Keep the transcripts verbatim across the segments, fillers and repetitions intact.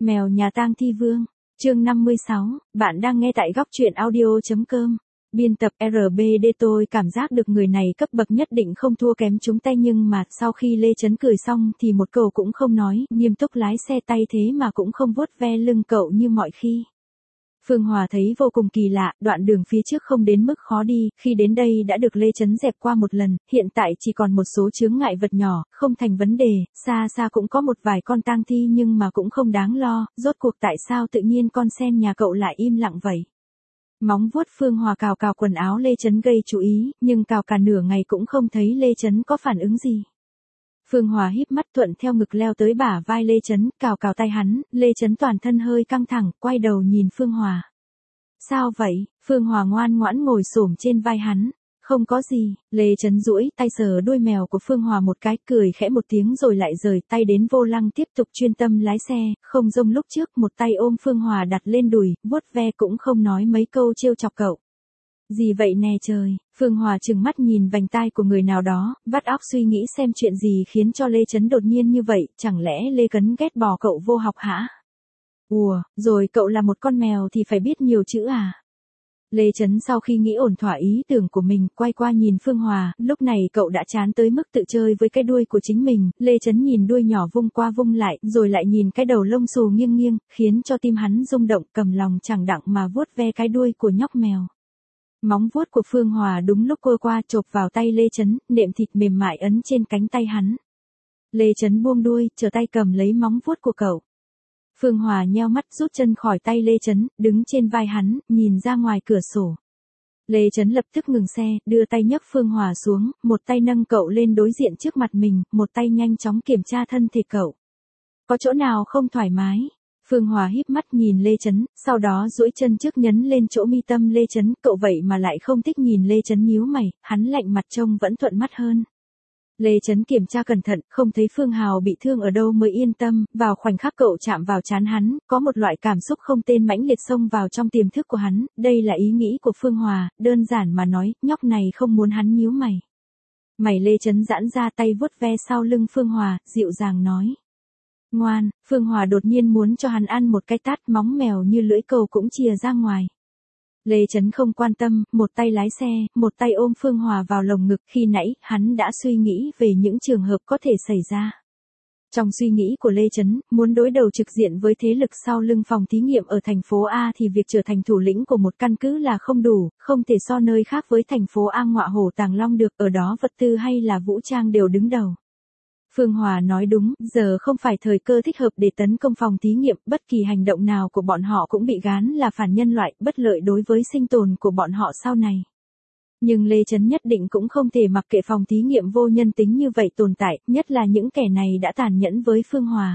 Mèo nhà tang thi vương, chương năm mươi sáu, bạn đang nghe tại góc truyện audio.com. Biên tập R B D. Tôi cảm giác được người này cấp bậc nhất định không thua kém chúng ta, nhưng mà sau khi Lê Chấn cười xong thì một câu cũng không nói, nghiêm túc lái xe tay thế mà cũng không vuốt ve lưng cậu như mọi khi. Phương Hòa thấy vô cùng kỳ lạ, đoạn đường phía trước không đến mức khó đi, khi đến đây đã được Lê Chấn dẹp qua một lần, hiện tại chỉ còn một số chướng ngại vật nhỏ, không thành vấn đề, xa xa cũng có một vài con tang thi nhưng mà cũng không đáng lo, rốt cuộc tại sao tự nhiên con sen nhà cậu lại im lặng vậy? Móng vuốt Phương Hòa cào cào quần áo Lê Chấn gây chú ý, nhưng cào cả nửa ngày cũng không thấy Lê Chấn có phản ứng gì. Phương Hòa híp mắt thuận theo ngực leo tới bả vai Lê Chấn, cào cào tay hắn, Lê Chấn toàn thân hơi căng thẳng, quay đầu nhìn Phương Hòa. Sao vậy? Phương Hòa ngoan ngoãn ngồi xổm trên vai hắn. Không có gì, Lê Chấn duỗi tay sờ đuôi mèo của Phương Hòa một cái, cười khẽ một tiếng rồi lại rời tay đến vô lăng tiếp tục chuyên tâm lái xe, không giống lúc trước một tay ôm Phương Hòa đặt lên đùi, vuốt ve cũng không nói mấy câu trêu chọc cậu. Gì vậy nè trời, Phương Hòa trừng mắt nhìn vành tai của người nào đó, vắt óc suy nghĩ xem chuyện gì khiến cho Lê Chấn đột nhiên như vậy, chẳng lẽ Lê Cấn ghét bỏ cậu vô học hả? Ùa, rồi cậu là một con mèo thì phải biết nhiều chữ à? Lê Chấn sau khi nghĩ ổn thỏa ý tưởng của mình, quay qua nhìn Phương Hòa, lúc này cậu đã chán tới mức tự chơi với cái đuôi của chính mình, Lê Chấn nhìn đuôi nhỏ vung qua vung lại, rồi lại nhìn cái đầu lông xù nghiêng nghiêng, khiến cho tim hắn rung động, cầm lòng chẳng đặng mà vuốt ve cái đuôi của nhóc mèo. Móng vuốt của Phương Hòa đúng lúc cô qua chộp vào tay Lê Chấn, nệm thịt mềm mại ấn trên cánh tay hắn. Lê Chấn buông đuôi, trở tay cầm lấy móng vuốt của cậu. Phương Hòa nheo mắt rút chân khỏi tay Lê Chấn, đứng trên vai hắn, nhìn ra ngoài cửa sổ. Lê Chấn lập tức ngừng xe, đưa tay nhấc Phương Hòa xuống, một tay nâng cậu lên đối diện trước mặt mình, một tay nhanh chóng kiểm tra thân thể cậu. Có chỗ nào không thoải mái? Phương Hòa híp mắt nhìn Lê Chấn, sau đó duỗi chân trước nhấn lên chỗ mi tâm Lê Chấn, cậu vậy mà lại không thích nhìn Lê Chấn nhíu mày, hắn lạnh mặt trông vẫn thuận mắt hơn. Lê Chấn kiểm tra cẩn thận, không thấy Phương Hào bị thương ở đâu mới yên tâm, vào khoảnh khắc cậu chạm vào trán hắn, có một loại cảm xúc không tên mãnh liệt xông vào trong tiềm thức của hắn, đây là ý nghĩ của Phương Hòa, đơn giản mà nói, nhóc này không muốn hắn nhíu mày. Mày Lê Chấn giãn ra tay vuốt ve sau lưng Phương Hòa, dịu dàng nói. Ngoan, Phương Hòa đột nhiên muốn cho hắn ăn một cái tát, móng mèo như lưỡi câu cũng chìa ra ngoài. Lê Chấn không quan tâm, một tay lái xe, một tay ôm Phương Hòa vào lồng ngực, khi nãy, hắn đã suy nghĩ về những trường hợp có thể xảy ra. Trong suy nghĩ của Lê Chấn, muốn đối đầu trực diện với thế lực sau lưng phòng thí nghiệm ở thành phố A thì việc trở thành thủ lĩnh của một căn cứ là không đủ, không thể so nơi khác với thành phố A ngọa hổ Tàng Long được, ở đó vật tư hay là vũ trang đều đứng đầu. Phương Hòa nói đúng, giờ không phải thời cơ thích hợp để tấn công phòng thí nghiệm, bất kỳ hành động nào của bọn họ cũng bị gán là phản nhân loại, bất lợi đối với sinh tồn của bọn họ sau này. Nhưng Lê Chấn nhất định cũng không thể mặc kệ phòng thí nghiệm vô nhân tính như vậy tồn tại, nhất là những kẻ này đã tàn nhẫn với Phương Hòa.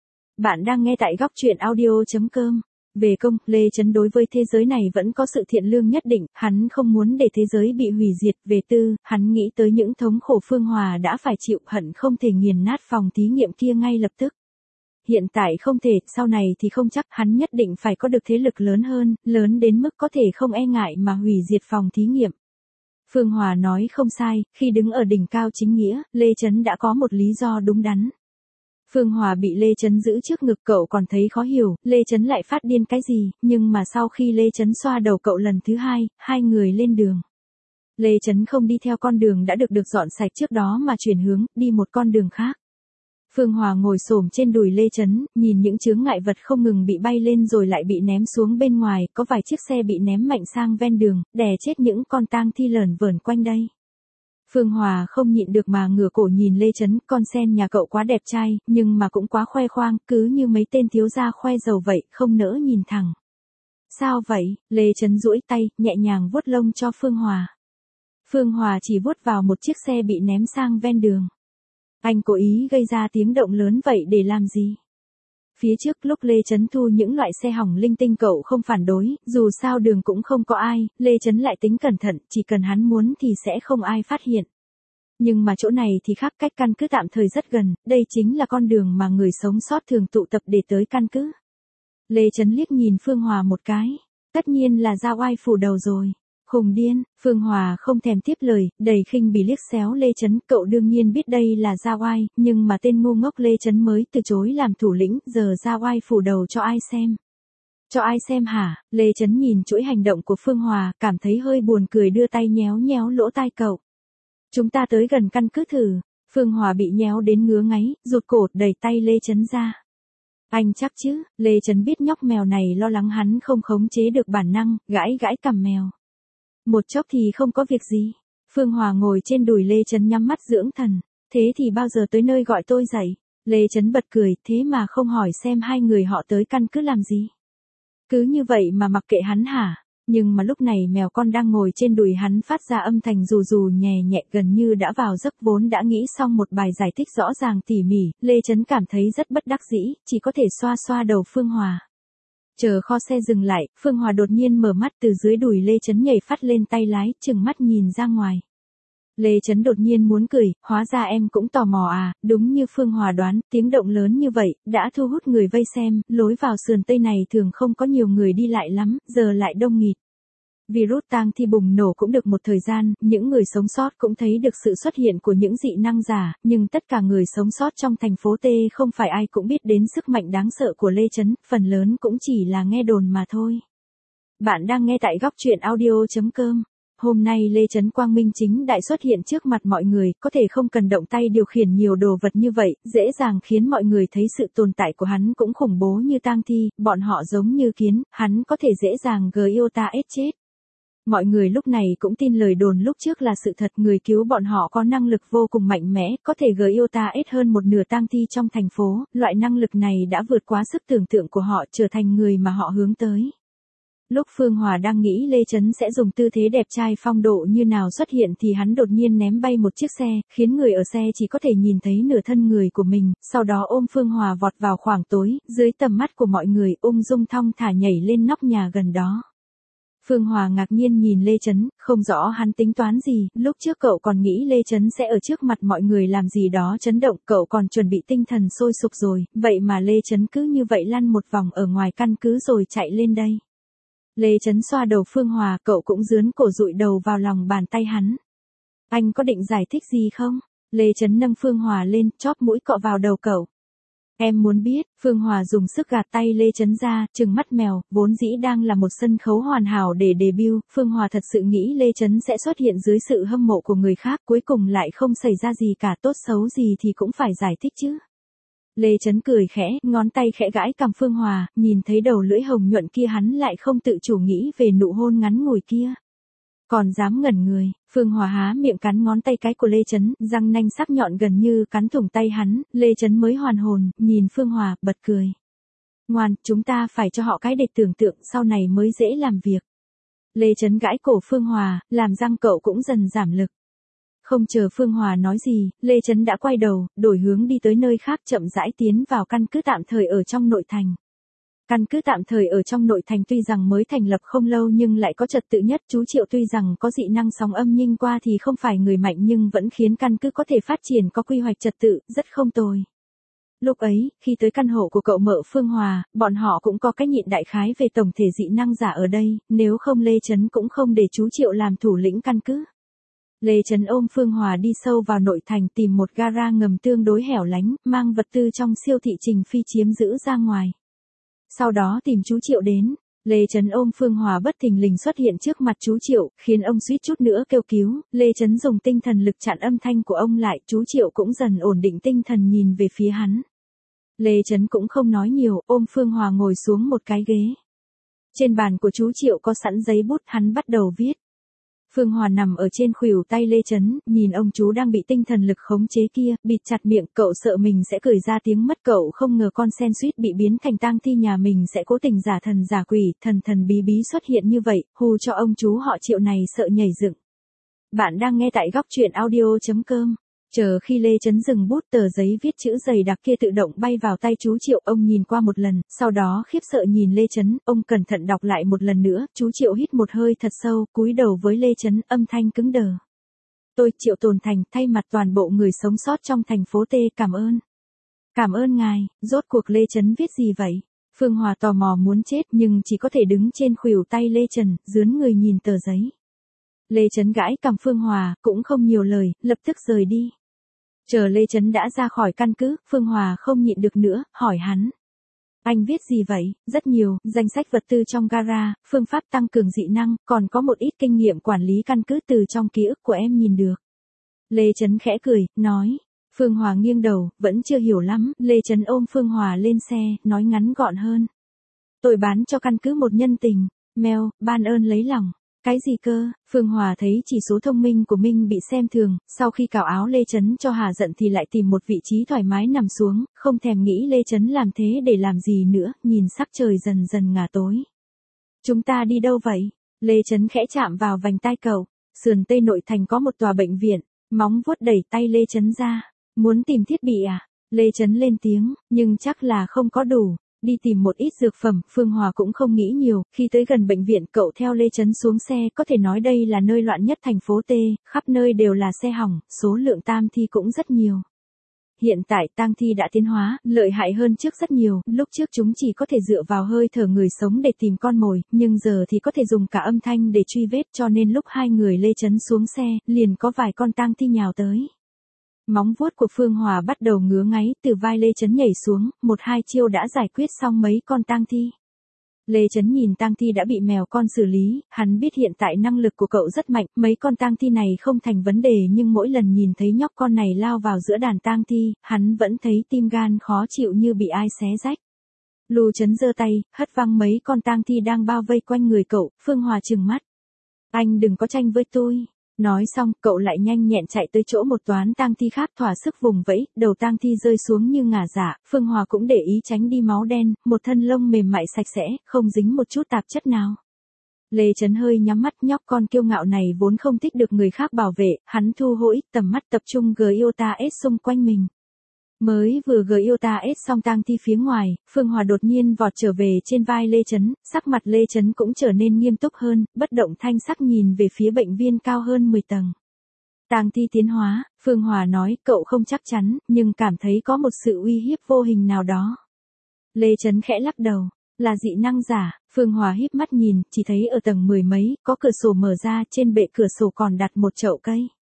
Bạn đang nghe tại góc truyện audio.com. Về công, Lê Chấn đối với thế giới này vẫn có sự thiện lương nhất định, hắn không muốn để thế giới bị hủy diệt. Về tư, hắn nghĩ tới những thống khổ Phương Hòa đã phải chịu, hận không thể nghiền nát phòng thí nghiệm kia ngay lập tức. Hiện tại không thể, sau này thì không chắc, hắn nhất định phải có được thế lực lớn hơn, lớn đến mức có thể không e ngại mà hủy diệt phòng thí nghiệm. Phương Hòa nói không sai, khi đứng ở đỉnh cao chính nghĩa, Lê Chấn đã có một lý do đúng đắn. Phương Hòa bị Lê Chấn giữ trước ngực, cậu còn thấy khó hiểu, Lê Chấn lại phát điên cái gì, nhưng mà sau khi Lê Chấn xoa đầu cậu lần thứ hai, hai người lên đường. Lê Chấn không đi theo con đường đã được được dọn sạch trước đó mà chuyển hướng, đi một con đường khác. Phương Hòa ngồi xổm trên đùi Lê Chấn, nhìn những chướng ngại vật không ngừng bị bay lên rồi lại bị ném xuống bên ngoài, có vài chiếc xe bị ném mạnh sang ven đường, đè chết những con tang thi lởn vởn quanh đây. Phương Hòa không nhịn được mà ngửa cổ nhìn Lê Chấn, con sen nhà cậu quá đẹp trai, nhưng mà cũng quá khoe khoang, cứ như mấy tên thiếu gia khoe giàu vậy, không nỡ nhìn thẳng. Sao vậy? Lê Chấn duỗi tay, nhẹ nhàng vuốt lông cho Phương Hòa. Phương Hòa chỉ vuốt vào một chiếc xe bị ném sang ven đường. Anh cố ý gây ra tiếng động lớn vậy để làm gì? Phía trước lúc Lê Chấn thu những loại xe hỏng linh tinh cậu không phản đối, dù sao đường cũng không có ai, Lê Chấn lại tính cẩn thận, chỉ cần hắn muốn thì sẽ không ai phát hiện. Nhưng mà chỗ này thì khác, cách căn cứ tạm thời rất gần, đây chính là con đường mà người sống sót thường tụ tập để tới căn cứ. Lê Chấn liếc nhìn Phương Hòa một cái, tất nhiên là ra oai phủ đầu rồi. Khùng điên, Phương Hòa không thèm tiếp lời, đầy khinh bỉ liếc xéo Lê Chấn, cậu đương nhiên biết đây là ra oai, nhưng mà tên ngu ngốc Lê Chấn mới từ chối làm thủ lĩnh, giờ ra oai phủ đầu cho ai xem. Cho ai xem hả? Lê Chấn nhìn chuỗi hành động của Phương Hòa, cảm thấy hơi buồn cười đưa tay nhéo nhéo lỗ tai cậu. Chúng ta tới gần căn cứ thử. Phương Hòa bị nhéo đến ngứa ngáy, rụt cổ đẩy tay Lê Chấn ra. Anh chắc chứ? Lê Chấn biết nhóc mèo này lo lắng hắn không khống chế được bản năng, gãi gãi cằm mèo. Một chốc thì không có việc gì. Phương Hòa ngồi trên đùi Lê Chấn nhắm mắt dưỡng thần. Thế thì bao giờ tới nơi gọi tôi dậy? Lê Chấn bật cười, thế mà không hỏi xem hai người họ tới căn cứ làm gì. Cứ như vậy mà mặc kệ hắn hả? Nhưng mà lúc này mèo con đang ngồi trên đùi hắn phát ra âm thanh rù rù nhẹ nhẹ, gần như đã vào giấc, vốn đã nghĩ xong một bài giải thích rõ ràng tỉ mỉ, Lê Chấn cảm thấy rất bất đắc dĩ, chỉ có thể xoa xoa đầu Phương Hòa. Chờ kho xe dừng lại, Phương Hòa đột nhiên mở mắt, từ dưới đùi Lê Chấn nhảy phát lên tay lái, chừng mắt nhìn ra ngoài. Lê Chấn đột nhiên muốn cười, hóa ra em cũng tò mò à, đúng như Phương Hòa đoán, tiếng động lớn như vậy, đã thu hút người vây xem, lối vào sườn Tây này thường không có nhiều người đi lại lắm, giờ lại đông nghịt. Virus tang thi bùng nổ cũng được một thời gian, những người sống sót cũng thấy được sự xuất hiện của những dị năng giả, nhưng tất cả người sống sót trong thành phố T không phải ai cũng biết đến sức mạnh đáng sợ của Lê Chấn, phần lớn cũng chỉ là nghe đồn mà thôi. Bạn đang nghe tại góc truyện audio chấm com. Hôm nay Lê Chấn quang minh chính đại xuất hiện trước mặt mọi người, có thể không cần động tay điều khiển nhiều đồ vật như vậy, dễ dàng khiến mọi người thấy sự tồn tại của hắn cũng khủng bố như tang thi, bọn họ giống như kiến, hắn có thể dễ dàng giê i o tê ét chết. Mọi người lúc này cũng tin lời đồn lúc trước là sự thật, người cứu bọn họ có năng lực vô cùng mạnh mẽ, có thể giê i o tê ét hơn một nửa tang thi trong thành phố, loại năng lực này đã vượt quá sức tưởng tượng của họ, trở thành người mà họ hướng tới. Lúc Phương Hòa đang nghĩ Lê Chấn sẽ dùng tư thế đẹp trai phong độ như nào xuất hiện thì hắn đột nhiên ném bay một chiếc xe, khiến người ở xe chỉ có thể nhìn thấy nửa thân người của mình, sau đó ôm Phương Hòa vọt vào khoảng tối, dưới tầm mắt của mọi người, ung dung thong thả nhảy lên nóc nhà gần đó. Phương Hòa ngạc nhiên nhìn Lê Chấn, không rõ hắn tính toán gì, lúc trước cậu còn nghĩ Lê Chấn sẽ ở trước mặt mọi người làm gì đó chấn động, cậu còn chuẩn bị tinh thần sôi sục rồi, vậy mà Lê Chấn cứ như vậy lăn một vòng ở ngoài căn cứ rồi chạy lên đây. Lê Chấn xoa đầu Phương Hòa, cậu cũng dướn cổ dụi đầu vào lòng bàn tay hắn. Anh có định giải thích gì không? Lê Chấn nâng Phương Hòa lên, chóp mũi cọ vào đầu cậu. Em muốn biết, Phương Hòa dùng sức gạt tay Lê Chấn ra, trừng mắt mèo, vốn dĩ đang là một sân khấu hoàn hảo để debut, Phương Hòa thật sự nghĩ Lê Chấn sẽ xuất hiện dưới sự hâm mộ của người khác, cuối cùng lại không xảy ra gì cả, tốt xấu gì thì cũng phải giải thích chứ. Lê Chấn cười khẽ, ngón tay khẽ gãi cằm Phương Hòa, nhìn thấy đầu lưỡi hồng nhuận kia hắn lại không tự chủ nghĩ về nụ hôn ngắn ngủi kia. Còn dám ngẩn người, Phương Hòa há miệng cắn ngón tay cái của Lê Chấn, răng nanh sắc nhọn gần như cắn thủng tay hắn, Lê Chấn mới hoàn hồn, nhìn Phương Hòa, bật cười. Ngoan, chúng ta phải cho họ cái để tưởng tượng sau này mới dễ làm việc. Lê Chấn gãi cổ Phương Hòa, làm răng cậu cũng dần giảm lực. Không chờ Phương Hòa nói gì, Lê Chấn đã quay đầu, đổi hướng đi tới nơi khác, chậm rãi tiến vào căn cứ tạm thời ở trong nội thành. Căn cứ tạm thời ở trong nội thành tuy rằng mới thành lập không lâu nhưng lại có trật tự nhất, chú Triệu tuy rằng có dị năng sóng âm nhưng qua thì không phải người mạnh nhưng vẫn khiến căn cứ có thể phát triển có quy hoạch trật tự, rất không tồi. Lúc ấy, khi tới căn hộ của cậu mợ Phương Hòa, bọn họ cũng có cái nhịn đại khái về tổng thể dị năng giả ở đây, nếu không Lê Chấn cũng không để chú Triệu làm thủ lĩnh căn cứ. Lê Chấn ôm Phương Hòa đi sâu vào nội thành tìm một gara ngầm tương đối hẻo lánh, mang vật tư trong siêu thị Trình Phi chiếm giữ ra ngoài. Sau đó tìm chú Triệu đến, Lê Chấn ôm Phương Hòa bất thình lình xuất hiện trước mặt chú Triệu, khiến ông suýt chút nữa kêu cứu, Lê Chấn dùng tinh thần lực chặn âm thanh của ông lại, chú Triệu cũng dần ổn định tinh thần nhìn về phía hắn. Lê Chấn cũng không nói nhiều, ôm Phương Hòa ngồi xuống một cái ghế. Trên bàn của chú Triệu có sẵn giấy bút, hắn bắt đầu viết. Phương Hòa nằm ở trên khuỷu tay Lê Chấn, nhìn ông chú đang bị tinh thần lực khống chế kia, bịt chặt miệng, cậu sợ mình sẽ cười ra tiếng mất, cậu không ngờ con sen suýt bị biến thành tang thi nhà mình sẽ cố tình giả thần giả quỷ, thần thần bí bí xuất hiện như vậy, hù cho ông chú họ Triệu này sợ nhảy dựng. Bạn đang nghe tại góc truyện audio chấm com. Chờ khi Lê Chấn dừng bút, tờ giấy viết chữ dày đặc kia tự động bay vào tay chú Triệu, ông nhìn qua một lần, sau đó khiếp sợ nhìn Lê Chấn, ông cẩn thận đọc lại một lần nữa, chú Triệu hít một hơi thật sâu, cúi đầu với Lê Chấn, âm thanh cứng đờ. Tôi, Triệu Tồn Thành, thay mặt toàn bộ người sống sót trong thành phố T, cảm ơn. Cảm ơn ngài, rốt cuộc Lê Chấn viết gì vậy? Phương Hòa tò mò muốn chết nhưng chỉ có thể đứng trên khuỷu tay Lê Trần, dướn người nhìn tờ giấy. Lê Chấn gãi cằm Phương Hòa, cũng không nhiều lời, lập tức rời đi. Chờ Lê Chấn đã ra khỏi căn cứ, Phương Hòa không nhịn được nữa, hỏi hắn. Anh viết gì vậy? Rất nhiều, danh sách vật tư trong gara, phương pháp tăng cường dị năng, còn có một ít kinh nghiệm quản lý căn cứ từ trong ký ức của em nhìn được. Lê Chấn khẽ cười, nói. Phương Hòa nghiêng đầu, vẫn chưa hiểu lắm, Lê Chấn ôm Phương Hòa lên xe, nói ngắn gọn hơn. Tôi bán cho căn cứ một nhân tình, Mèo, ban ơn lấy lòng. Cái gì cơ? Phương Hòa thấy chỉ số thông minh của Minh bị xem thường, sau khi cào áo Lê Chấn cho hà giận thì lại tìm một vị trí thoải mái nằm xuống, không thèm nghĩ Lê Chấn làm thế để làm gì nữa, nhìn sắc trời dần dần ngả tối. Chúng ta đi đâu vậy? Lê Chấn khẽ chạm vào vành tai cậu, sườn Tây nội thành có một tòa bệnh viện, móng vuốt đẩy tay Lê Chấn ra. Muốn tìm thiết bị à? Lê Chấn lên tiếng, nhưng chắc là không có đủ. Đi tìm một ít dược phẩm, Phương Hòa cũng không nghĩ nhiều, khi tới gần bệnh viện cậu theo Lê Chấn xuống xe, có thể nói đây là nơi loạn nhất thành phố T, khắp nơi đều là xe hỏng, số lượng tang thi cũng rất nhiều. Hiện tại tang thi đã tiến hóa, lợi hại hơn trước rất nhiều, lúc trước chúng chỉ có thể dựa vào hơi thở người sống để tìm con mồi, nhưng giờ thì có thể dùng cả âm thanh để truy vết, cho nên lúc hai người Lê Chấn xuống xe, liền có vài con tang thi nhào tới. Móng vuốt của Phương Hòa bắt đầu ngứa ngáy, từ vai Lê Chấn nhảy xuống, một hai chiêu đã giải quyết xong mấy con tang thi. Lê Chấn nhìn tang thi đã bị mèo con xử lý, hắn biết hiện tại năng lực của cậu rất mạnh, mấy con tang thi này không thành vấn đề nhưng mỗi lần nhìn thấy nhóc con này lao vào giữa đàn tang thi, hắn vẫn thấy tim gan khó chịu như bị ai xé rách. Lưu Chấn giơ tay, hất văng mấy con tang thi đang bao vây quanh người cậu, Phương Hòa trừng mắt. Anh đừng có tranh với tôi. Nói xong, cậu lại nhanh nhẹn chạy tới chỗ một toán tang thi khác thỏa sức vùng vẫy, đầu tang thi rơi xuống như ngả dạ, Phương Hòa cũng để ý tránh đi máu đen, một thân lông mềm mại sạch sẽ, không dính một chút tạp chất nào. Lê Chấn hơi nhắm mắt, nhóc con kiêu ngạo này vốn không thích được người khác bảo vệ, hắn thu hỗi tầm mắt tập trung Giota S xung quanh mình. Mới vừa Giota S xong tang thi phía ngoài, Phương Hòa đột nhiên vọt trở về trên vai Lê Chấn, sắc mặt Lê Chấn cũng trở nên nghiêm túc hơn, bất động thanh sắc nhìn về phía bệnh viên cao hơn mười tầng. Tang thi tiến hóa, Phương Hòa nói, cậu không chắc chắn, nhưng cảm thấy có một sự uy hiếp vô hình nào đó. Lê Chấn khẽ lắc đầu, là dị năng giả, Phương Hòa híp mắt nhìn, chỉ thấy ở tầng mười mấy, có cửa sổ mở ra, trên bệ cửa sổ còn đặt một chậu cây.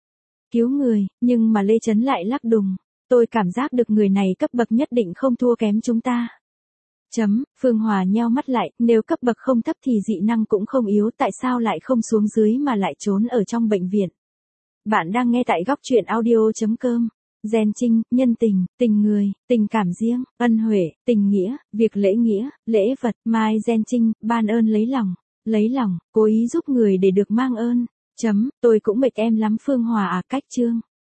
Cứu người, nhưng mà Lê Chấn lại lắc đùng. Tôi cảm giác được người này cấp bậc nhất định không thua kém chúng ta. Chấm, Phương Hòa nheo mắt lại, nếu cấp bậc không thấp thì dị năng cũng không yếu, tại sao lại không xuống dưới mà lại trốn ở trong bệnh viện. Bạn đang nghe tại góc truyện audio chấm com. Gen trinh, nhân tình, tình người, tình cảm riêng, ân huệ, tình nghĩa, việc lễ nghĩa, lễ vật, mai Gen trinh, ban ơn lấy lòng, lấy lòng, cố ý giúp người để được mang ơn. Chấm, tôi cũng mệt em lắm Phương Hòa à, cách chương.